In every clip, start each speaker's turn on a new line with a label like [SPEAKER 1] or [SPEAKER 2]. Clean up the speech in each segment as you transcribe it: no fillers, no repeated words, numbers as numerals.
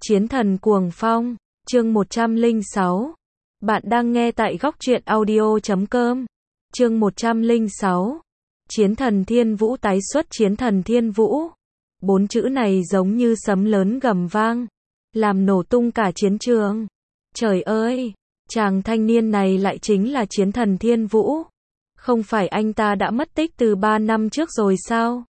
[SPEAKER 1] Chiến thần cuồng phong, chương 106. Bạn đang nghe tại góc truyện audio.com. Chương 106. Chiến thần thiên vũ tái xuất. Chiến thần thiên vũ. 4 chữ này giống như sấm lớn gầm vang, làm nổ tung cả chiến trường. Trời ơi, chàng thanh niên này lại chính là chiến thần thiên vũ. Không phải anh ta đã mất tích từ 3 năm trước rồi sao?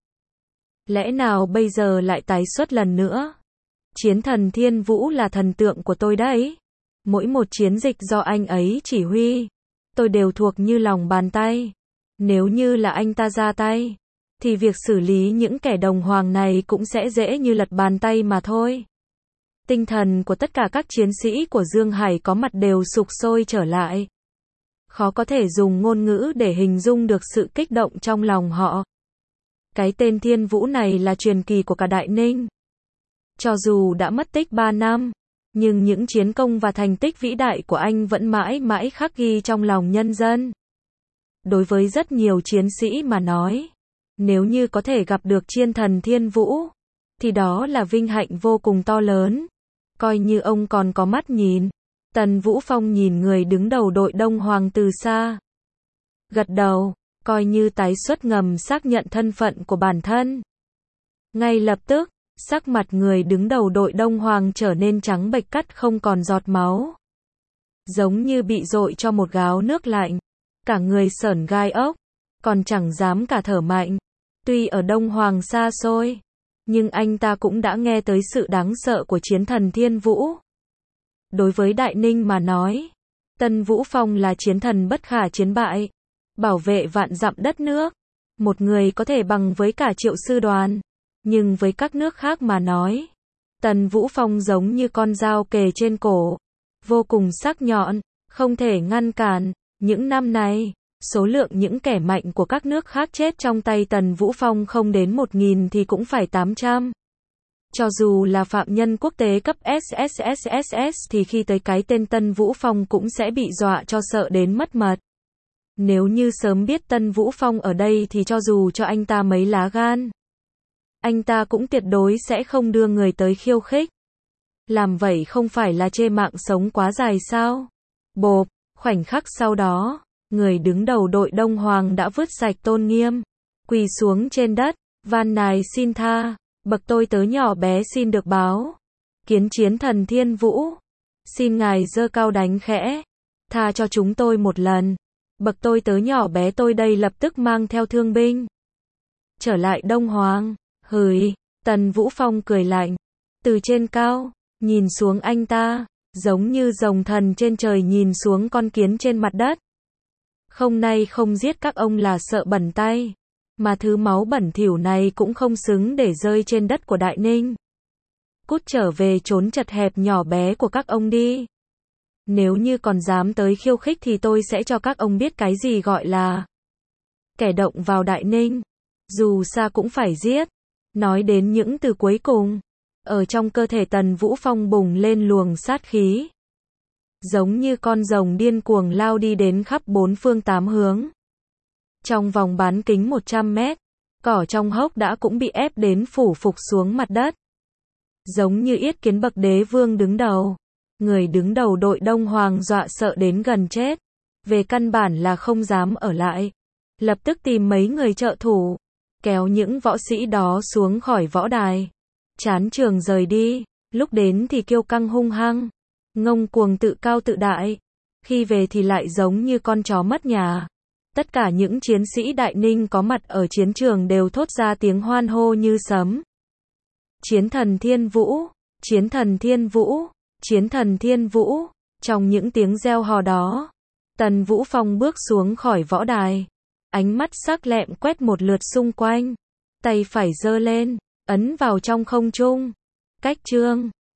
[SPEAKER 1] Lẽ nào bây giờ lại tái xuất lần nữa? Chiến thần thiên vũ là thần tượng của tôi đấy. Mỗi một chiến dịch do anh ấy chỉ huy, tôi đều thuộc như lòng bàn tay. Nếu như là anh ta ra tay, thì việc xử lý những kẻ đồng hoàng này cũng sẽ dễ như lật bàn tay mà thôi. Tinh thần của tất cả các chiến sĩ của Dương Hải có mặt đều sục sôi trở lại. Khó có thể dùng ngôn ngữ để hình dung được sự kích động trong lòng họ. Cái tên Thiên Vũ này là truyền kỳ của cả Đại Ninh. Cho dù đã mất tích 3 năm, nhưng những chiến công và thành tích vĩ đại của anh vẫn mãi mãi khắc ghi trong lòng nhân dân. Đối với rất nhiều chiến sĩ mà nói, nếu như có thể gặp được chiến thần Thiên Vũ, thì đó là vinh hạnh vô cùng to lớn. Coi như ông còn có mắt nhìn, Tần Vũ Phong nhìn người đứng đầu đội Đông Hoàng từ xa. Gật đầu, coi như tái xuất ngầm xác nhận thân phận của bản thân. Ngay lập tức, sắc mặt người đứng đầu đội Đông Hoàng trở nên trắng bệch cắt không còn giọt máu. Giống như bị dội cho một gáo nước lạnh, cả người sởn gai ốc, còn chẳng dám cả thở mạnh. Tuy ở Đông Hoàng xa xôi, nhưng anh ta cũng đã nghe tới sự đáng sợ của chiến thần Thiên Vũ. Đối với Đại Ninh mà nói, Tần Vũ Phong là chiến thần bất khả chiến bại, bảo vệ vạn dặm đất nước. Một người có thể bằng với cả Triệu sư đoàn. Nhưng với các nước khác mà nói, Tần Vũ Phong giống như con dao kề trên cổ, vô cùng sắc nhọn, không thể ngăn cản. Những năm này, số lượng những kẻ mạnh của các nước khác chết trong tay Tần Vũ Phong không đến 1.000 thì cũng phải 800. Cho dù là phạm nhân quốc tế cấp SSSSS thì khi tới cái tên Tần Vũ Phong cũng sẽ bị dọa cho sợ đến mất mật. Nếu như sớm biết Tần Vũ Phong ở đây thì cho dù cho anh ta mấy lá gan, anh ta cũng tuyệt đối sẽ không đưa người tới khiêu khích. Làm vậy không phải là chê mạng sống quá dài sao? Bộp, khoảnh khắc sau đó, người đứng đầu đội Đông Hoàng đã vứt sạch tôn nghiêm, quỳ xuống trên đất, van nài xin tha, bậc tôi tớ nhỏ bé xin được báo. Kiến chiến thần Thiên Vũ, xin ngài giơ cao đánh khẽ, tha cho chúng tôi một lần. Bậc tôi tớ nhỏ bé tôi đây lập tức mang theo thương binh trở lại Đông Hoàng. Hửi, Tần Vũ Phong cười lạnh, từ trên cao, nhìn xuống anh ta, giống như rồng thần trên trời nhìn xuống con kiến trên mặt đất. Không nay không giết các ông là sợ bẩn tay, mà thứ máu bẩn thỉu này cũng không xứng để rơi trên đất của Đại Ninh. Cút trở về trốn chật hẹp nhỏ bé của các ông đi. Nếu như còn dám tới khiêu khích thì tôi sẽ cho các ông biết cái gì gọi là kẻ động vào Đại Ninh, dù xa cũng phải giết. Nói đến những từ cuối cùng, ở trong cơ thể Tần Vũ Phong bùng lên luồng sát khí. Giống như con rồng điên cuồng lao đi đến khắp 4 phương 8 hướng. Trong vòng bán kính 100 mét, cỏ trong hốc đã cũng bị ép đến phủ phục xuống mặt đất. Giống như yết kiến bậc đế vương đứng đầu, người đứng đầu đội Đông Hoàng dọa sợ đến gần chết. Về căn bản là không dám ở lại. Lập tức tìm mấy người trợ thủ, kéo những võ sĩ đó xuống khỏi võ đài. Chán trường rời đi, lúc đến thì kiêu căng hung hăng, ngông cuồng tự cao tự đại. Khi về thì lại giống như con chó mất nhà. Tất cả những chiến sĩ Đại Ninh có mặt ở chiến trường đều thốt ra tiếng hoan hô như sấm. Chiến thần Thiên Vũ, chiến thần Thiên Vũ, chiến thần Thiên Vũ. Trong những tiếng reo hò đó, Tần Vũ Phong bước xuống khỏi võ đài. Ánh mắt sắc lẹm quét một lượt xung quanh, tay phải giơ lên, ấn vào trong không trung. Cách chương